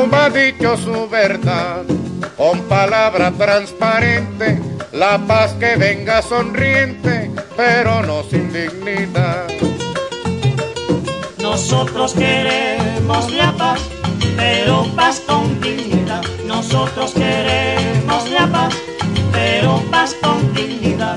no ha dicho su verdad, con palabra transparente, la paz que venga sonriente, pero no sin dignidad. Nosotros queremos la paz, pero paz con dignidad. Nosotros queremos la paz, pero paz con dignidad.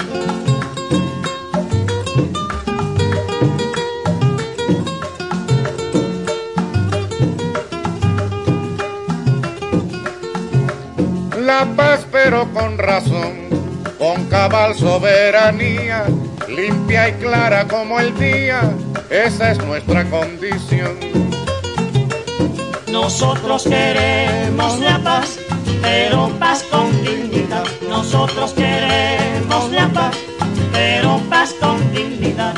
La paz pero con razón, con cabal soberanía, limpia y clara como el día, esa es nuestra condición. Nosotros queremos la paz, pero paz con dignidad. Nosotros queremos la paz, pero paz con dignidad.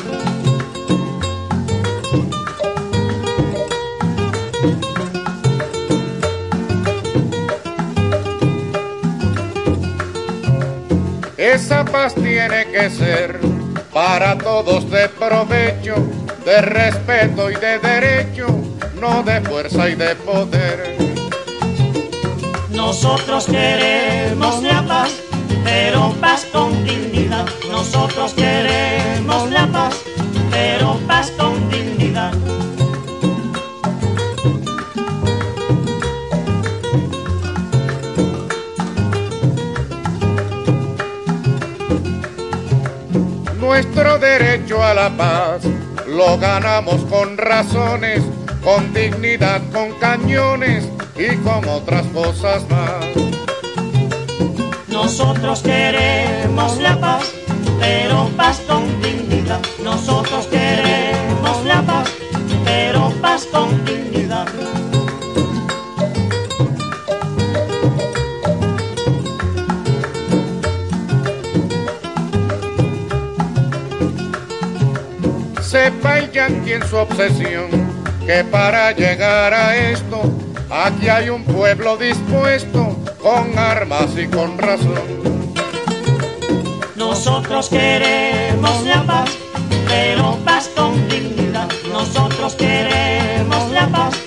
Esa paz tiene que ser para todos de provecho, de respeto y de derecho, no de fuerza y de poder. Nosotros queremos la paz, pero paz con dignidad. Nosotros queremos la paz, pero paz con dignidad. Nuestro derecho a la paz lo ganamos con razones, con dignidad, con cañones y con otras cosas más. Nosotros queremos la paz, pero paz con dignidad. Nosotros queremos la paz, pero paz con dignidad. Sepa el yanqui en su obsesión que para llegar a esto aquí hay un pueblo dispuesto con armas y con razón. Nosotros queremos la paz, pero paz con dignidad. Nosotros queremos la paz,